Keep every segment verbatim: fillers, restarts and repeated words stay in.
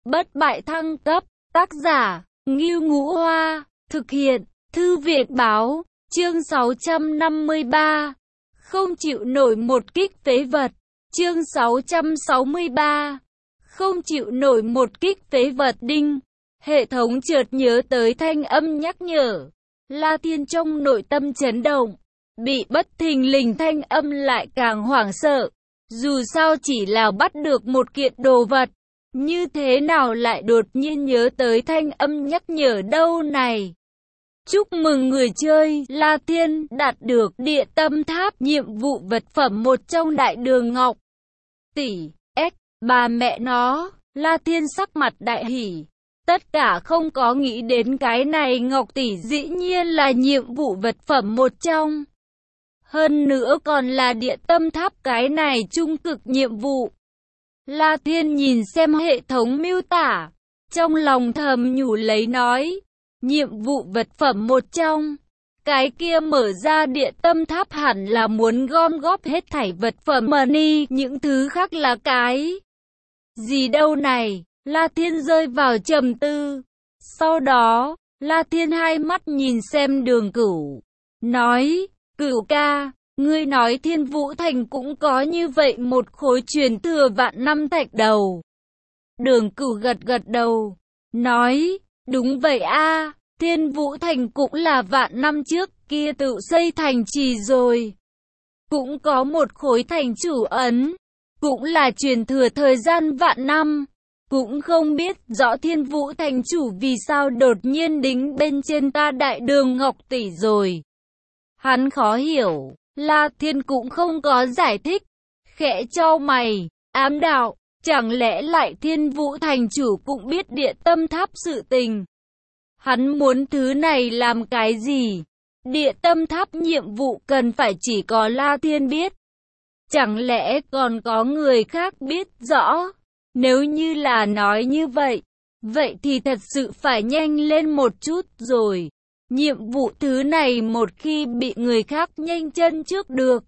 bất bại thăng cấp, tác giả, Ngưu Ngũ Hoa, thực hiện, Thư viện Báo, chương sáu trăm năm mươi ba, không chịu nổi một kích phế vật, chương sáu trăm sáu mươi ba, không chịu nổi một kích phế vật đinh, hệ thống chợt nhớ tới thanh âm nhắc nhở, La Thiên trong nội tâm chấn động, bị bất thình lình thanh âm lại càng hoảng sợ, dù sao chỉ là bắt được một kiện đồ vật, như thế nào lại đột nhiên nhớ tới thanh âm nhắc nhở đâu này. Chúc mừng người chơi, La Thiên đạt được địa tâm tháp nhiệm vụ vật phẩm một trong đại đường ngọc tỷ, S, bà mẹ nó, La Thiên sắc mặt đại hỉ. Tất cả không có nghĩ đến cái này ngọc tỷ dĩ nhiên là nhiệm vụ vật phẩm một trong. Hơn nữa còn là địa tâm tháp cái này trung cực nhiệm vụ. La Thiên nhìn xem hệ thống miêu tả, trong lòng thầm nhủ lấy nói, nhiệm vụ vật phẩm một trong, cái kia mở ra địa tâm tháp hẳn là muốn gom góp hết thảy vật phẩm money, những thứ khác là cái gì đâu này. La Thiên rơi vào trầm tư. Sau đó, La Thiên hai mắt nhìn xem Đường Cửu, nói, Cửu ca, ngươi nói Thiên Vũ Thành cũng có như vậy một khối truyền thừa vạn năm thạch đầu. Đường Cửu gật gật đầu, nói, đúng vậy a, Thiên Vũ Thành cũng là vạn năm trước kia tự xây thành trì rồi. Cũng có một khối thành chủ ấn, cũng là truyền thừa thời gian vạn năm. Cũng không biết rõ Thiên Vũ Thành chủ vì sao đột nhiên đính bên trên ta đại đường ngọc tỷ rồi. Hắn khó hiểu, La Thiên cũng không có giải thích, khẽ chau mày, ám đạo, chẳng lẽ lại Thiên Vũ Thành chủ cũng biết địa tâm tháp sự tình. Hắn muốn thứ này làm cái gì? Địa tâm tháp nhiệm vụ cần phải chỉ có La Thiên biết. Chẳng lẽ còn có người khác biết rõ? Nếu như là nói như vậy, vậy thì thật sự phải nhanh lên một chút rồi. Nhiệm vụ thứ này một khi bị người khác nhanh chân trước được,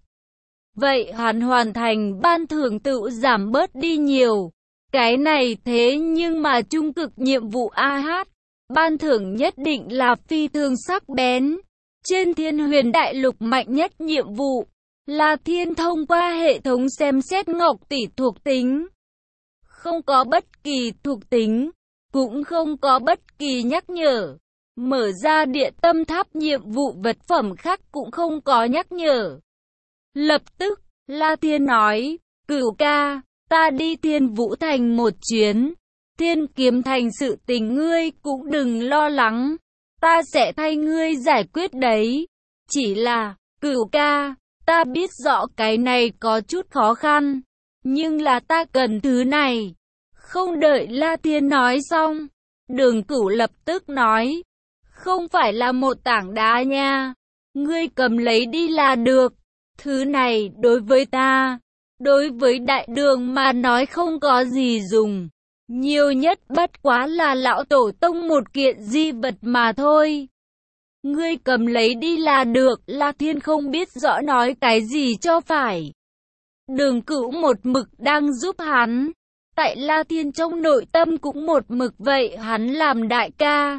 vậy hắn hoàn thành ban thưởng tự giảm bớt đi nhiều. Cái này thế nhưng mà trung cực nhiệm vụ a hát, ban thưởng nhất định là phi thường sắc bén. Trên Thiên Huyền Đại Lục mạnh nhất nhiệm vụ, La Thiên thông qua hệ thống xem xét ngọc tỷ thuộc tính. Không có bất kỳ thuộc tính, cũng không có bất kỳ nhắc nhở. Mở ra địa tâm tháp nhiệm vụ vật phẩm khác cũng không có nhắc nhở. Lập tức, La Thiên nói, Cửu ca, ta đi Thiên Vũ Thành một chuyến. Thiên Kiếm Thành sự tình ngươi cũng đừng lo lắng, ta sẽ thay ngươi giải quyết đấy. Chỉ là, Cửu ca, ta biết rõ cái này có chút khó khăn, nhưng là ta cần thứ này. Không đợi La Thiên nói xong, Đường Cửu lập tức nói, không phải là một tảng đá nha, ngươi cầm lấy đi là được. Thứ này đối với ta, đối với đại đường mà nói không có gì dùng, nhiều nhất bất quá là lão tổ tông một kiện di vật mà thôi. Ngươi cầm lấy đi là được. La Thiên không biết rõ nói cái gì cho phải. Đường Cửu một mực đang giúp hắn, tại La Thiên trong nội tâm cũng một mực vậy hắn làm đại ca.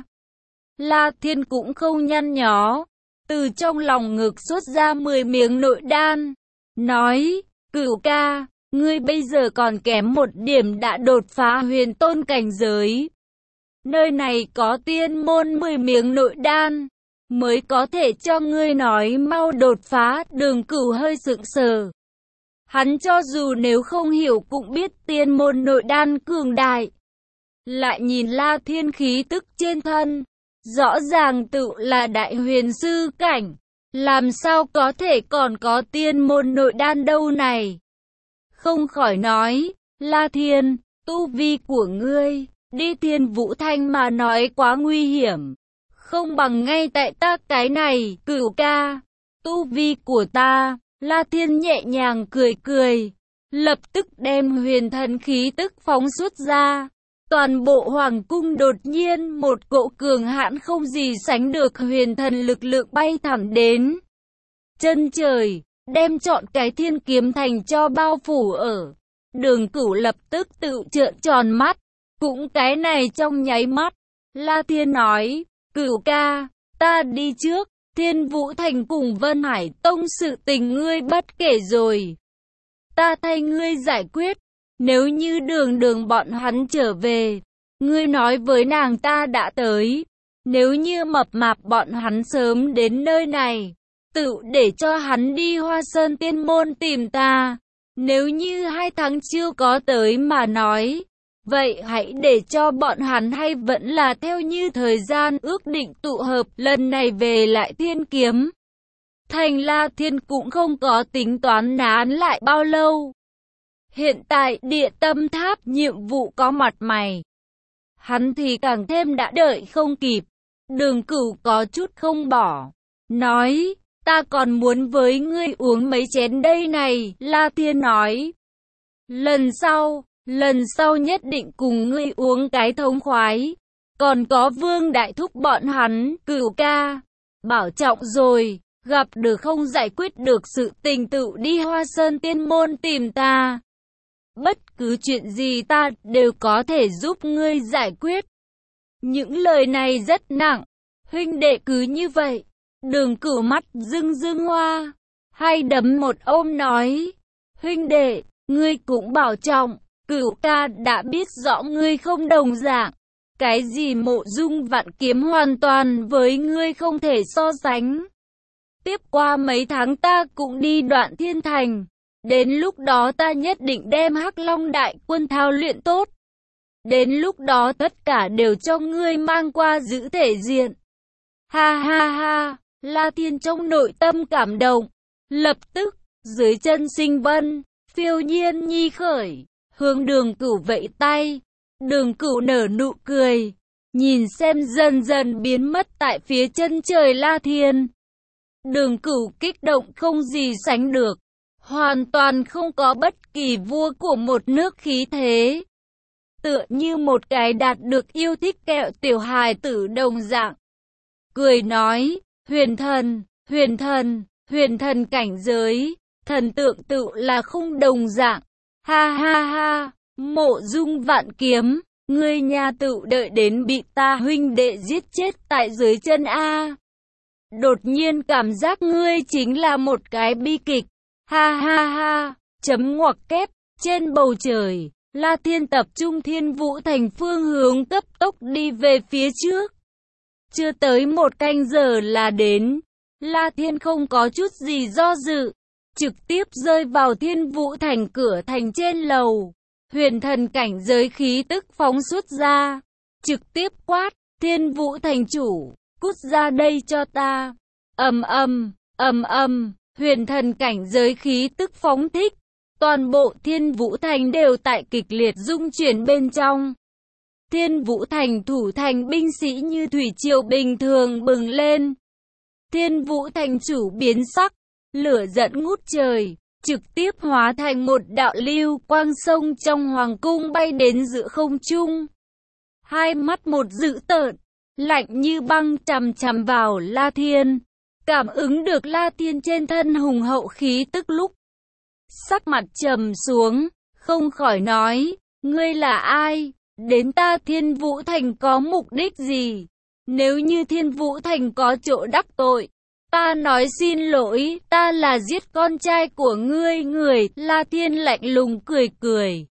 La Thiên cũng không nhăn nhó, từ trong lòng ngực xuất ra mười miếng nội đan, nói, Cửu ca, ngươi bây giờ còn kém một điểm đã đột phá huyền tôn cảnh giới. Nơi này có tiên môn mười miếng nội đan, mới có thể cho ngươi nói mau đột phá. Đường Cửu hơi sững sờ. Hắn cho dù nếu không hiểu cũng biết tiên môn nội đan cường đại. Lại nhìn La Thiên khí tức trên thân, rõ ràng tự là đại huyền sư cảnh, làm sao có thể còn có tiên môn nội đan đâu này. Không khỏi nói, La Thiên, tu vi của ngươi, đi Thiên Vũ Thành mà nói quá nguy hiểm, không bằng ngay tại ta cái này. Cửu ca, tu vi của ta. La Thiên nhẹ nhàng cười cười, lập tức đem huyền thần khí tức phóng xuất ra. Toàn bộ hoàng cung đột nhiên một cỗ cường hãn không gì sánh được huyền thần lực lượng bay thẳng đến chân trời, đem trọn cái Thiên Kiếm Thành cho bao phủ ở. Đường Cửu lập tức tự trợn tròn mắt, Cũng cái này trong nháy mắt, La Thiên nói, Cửu ca, ta đi trước, Thiên Vũ Thành cùng Vân Hải Tông sự tình ngươi bất kể rồi. Ta thay ngươi giải quyết, nếu như đường đường bọn hắn trở về, ngươi nói với nàng ta đã tới. Nếu như mập mạp bọn hắn sớm đến nơi này, tự để cho hắn đi Hoa Sơn Tiên Môn tìm ta. Nếu như hai tháng chưa có tới mà nói, vậy hãy để cho bọn hắn hay vẫn là theo như thời gian ước định tụ hợp lần này về lại Thiên Kiếm Thành. La Thiên cũng không có tính toán nán lại bao lâu. Hiện tại Địa Tâm Tháp nhiệm vụ có mặt mày, hắn thì càng thêm đã đợi không kịp. Đường Cửu có chút không bỏ, nói, ta còn muốn với ngươi uống mấy chén đây này. La Thiên nói, lần sau, lần sau nhất định cùng ngươi uống cái thống khoái. Còn có Vương Đại Thúc bọn hắn, Cửu ca, bảo trọng rồi, gặp được không giải quyết được sự tình tự đi Hoa Sơn Tiên Môn tìm ta. Bất cứ chuyện gì ta đều có thể giúp ngươi giải quyết. Những lời này rất nặng, huynh đệ cứ như vậy. Đường Cửu mắt rưng rưng hoa, hay đấm một ôm nói, huynh đệ, ngươi cũng bảo trọng. Cửu ca đã biết rõ ngươi không đồng dạng, cái gì Mộ Dung Vạn Kiếm hoàn toàn với ngươi không thể so sánh. Tiếp qua mấy tháng ta cũng đi Đoạn Thiên Thành, đến lúc đó ta nhất định đem Hắc Long đại quân thao luyện tốt. Đến lúc đó tất cả đều cho ngươi mang qua giữ thể diện. Ha ha ha, La Thiên trong nội tâm cảm động, lập tức, dưới chân Sinh Vân, phiêu nhiên nhi khởi, hướng Đường Cửu vẫy tay. Đường Cửu nở nụ cười, nhìn xem dần dần biến mất tại phía chân trời La Thiên. Đường Cửu kích động không gì sánh được, hoàn toàn không có bất kỳ vua của một nước khí thế. Tựa như một cái đạt được yêu thích kẹo tiểu hài tử đồng dạng. Cười nói, huyền thần, huyền thần, huyền thần cảnh giới, thần tượng tự là không đồng dạng. Ha ha ha, Mộ Dung Vạn Kiếm, ngươi nhà tự đợi đến bị ta huynh đệ giết chết tại dưới chân A. Đột nhiên cảm giác ngươi chính là một cái bi kịch. Ha ha ha, chấm ngoặc kép, trên bầu trời, La Thiên tập trung Thiên Vũ Thành phương hướng cấp tốc đi về phía trước. Chưa tới một canh giờ là đến, La Thiên không có chút gì do dự, trực tiếp rơi vào Thiên Vũ Thành cửa thành trên lầu. Huyền thần cảnh giới khí tức phóng xuất ra, trực tiếp quát, Thiên Vũ Thành chủ, cút ra đây cho ta. Ầm ầm, ầm ầm, huyền thần cảnh giới khí tức phóng thích, toàn bộ Thiên Vũ Thành đều tại kịch liệt rung chuyển bên trong. Thiên Vũ Thành thủ thành binh sĩ như thủy triều bình thường bừng lên. Thiên Vũ Thành chủ biến sắc, lửa giận ngút trời, trực tiếp hóa thành một đạo lưu quang sông trong hoàng cung bay đến giữa không trung. Hai mắt một dữ tợn, lạnh như băng chằm chằm vào La Thiên. Cảm ứng được La Thiên trên thân hùng hậu khí tức lúc, sắc mặt trầm xuống, không khỏi nói, ngươi là ai? Đến ta Thiên Vũ Thành có mục đích gì? Nếu như Thiên Vũ Thành có chỗ đắc tội, ta nói xin lỗi, ta là giết con trai của ngươi người. La Thiên lạnh lùng cười cười,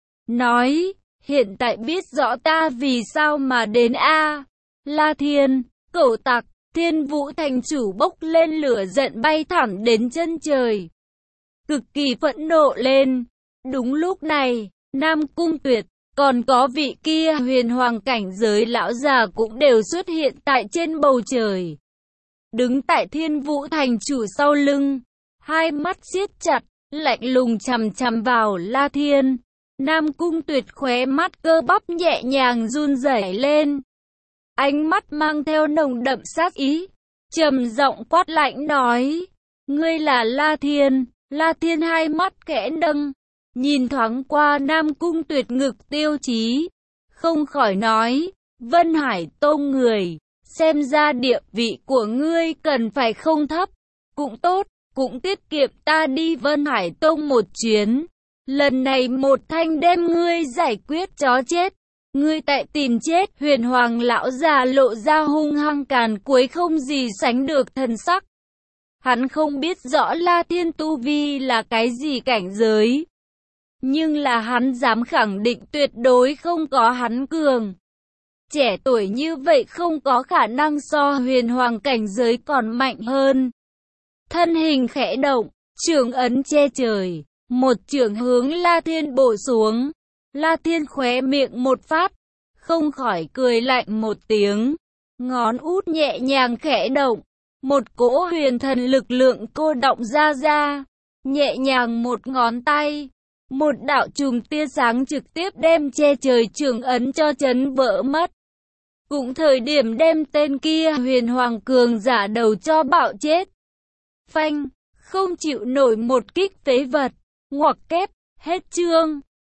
nói, hiện tại biết rõ ta vì sao mà đến a. La Thiên, cẩu tặc. Thiên Vũ Thành chủ bốc lên lửa giận bay thẳng đến chân trời, cực kỳ phẫn nộ lên. Đúng lúc này, Nam Cung Tuyệt, còn có vị kia huyền hoàng cảnh giới lão già cũng đều xuất hiện tại trên bầu trời. Đứng tại Thiên Vũ Thành chủ sau lưng, hai mắt siết chặt, lạnh lùng chằm chằm vào La Thiên. Nam Cung Tuyệt khóe mắt cơ bắp nhẹ nhàng run rẩy lên, ánh mắt mang theo nồng đậm sát ý, trầm giọng quát lạnh nói, ngươi là La Thiên. La Thiên hai mắt khẽ nâng, nhìn thoáng qua Nam Cung Tuyệt ngực tiêu chí, không khỏi nói, Vân Hải Tông người, xem ra địa vị của ngươi cần phải không thấp. Cũng tốt, cũng tiết kiệm ta đi Vân Hải Tông một chuyến, lần này một thanh đem ngươi giải quyết chó chết. Ngươi tại tìm chết, Huyền Hoàng lão già lộ ra hung hăng càn quấy không gì sánh được thần sắc. Hắn không biết rõ La Thiên tu vi là cái gì cảnh giới, nhưng là hắn dám khẳng định tuyệt đối không có hắn cường. Trẻ tuổi như vậy không có khả năng so Huyền Hoàng cảnh giới còn mạnh hơn. Thân hình khẽ động, trường ấn che trời, một chưởng hướng La Thiên bổ xuống. La Thiên khóe miệng một phát, không khỏi cười lạnh một tiếng, ngón út nhẹ nhàng khẽ động, một cỗ huyền thần lực lượng cô động ra ra, nhẹ nhàng một ngón tay, một đạo chùm tia sáng trực tiếp đem che trời trường ấn cho chấn vỡ mất. Cũng thời điểm đem tên kia Huyền Hoàng cường giả đầu cho bạo chết. Phanh, không chịu nổi một kích phế vật, ngoặc kép, hết chương.